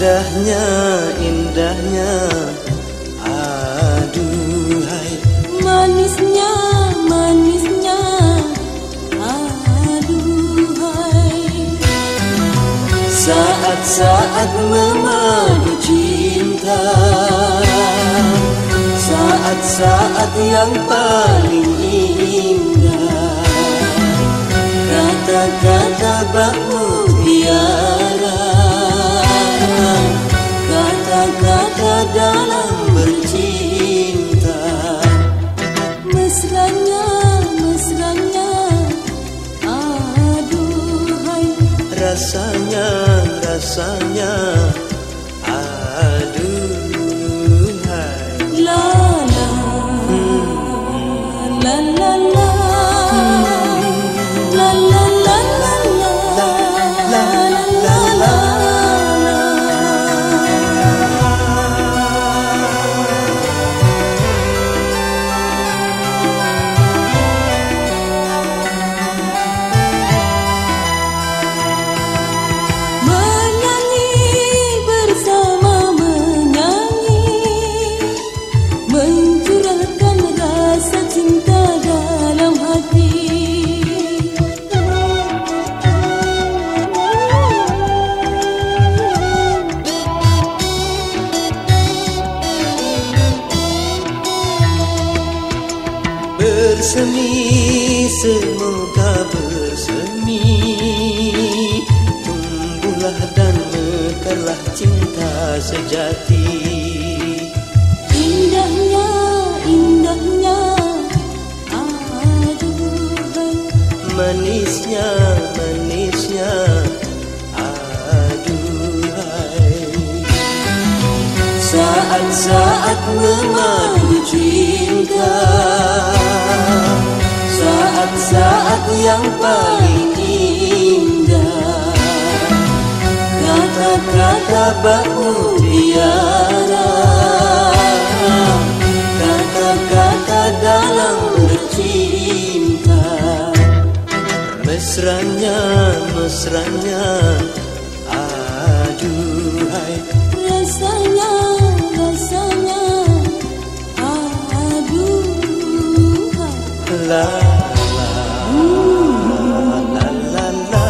Indahnya, indahnya, aduhai. Manisnya, manisnya, aduhai. Saat-saat memadu cinta, saat-saat yang paling indah. Kata-kata bak mutiara, kata-kata dalam bercinta. Mesranya, mesranya, aduhai. Rasanya, rasanya, aduhai. La la, la la la, la la la la, la la la. Bersemi, semoga bersemi, tumbuhlah dan mekarlah cinta sejati. Indahnya, indahnya, aduhai. Manisnya, manisnya, aduhai. Saat-saat memadu cinta, saat-saat yang paling indah. Kata-kata bak mutiara, kata-kata dalam bercinta. Mesranya, mesranya, aduhai. Rasanya, rasanya, aduhai. La la la la la,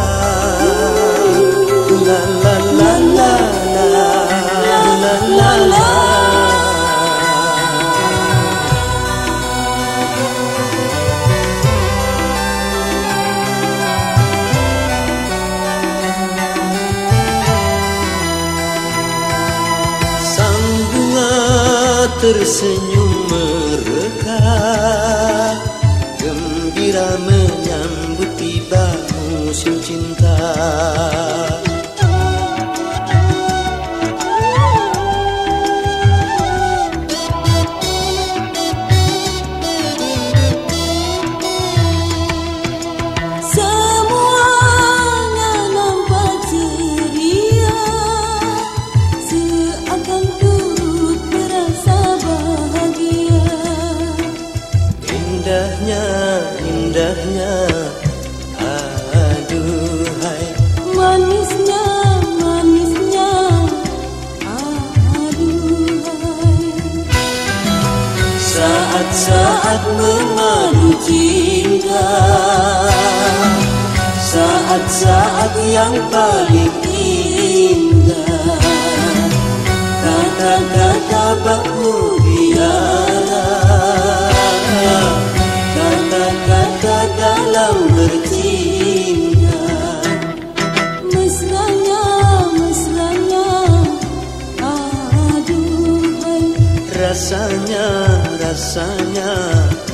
la la la la la, la la. Sang bunga tersenyum mereka, gembira menyambut tiba musim cinta. Semuanya nampak ceria, seakan turut berasa bahagia. Indahnya, indahnya, aduhai. Manisnya, manisnya, aduhai. Saat-saat memadu cinta, saat-saat yang paling indah. Kata-kata bak mutiara, kata-kata dalam bercinta. Mesranya, mesranya, aduhai. Rasanya, rasanya,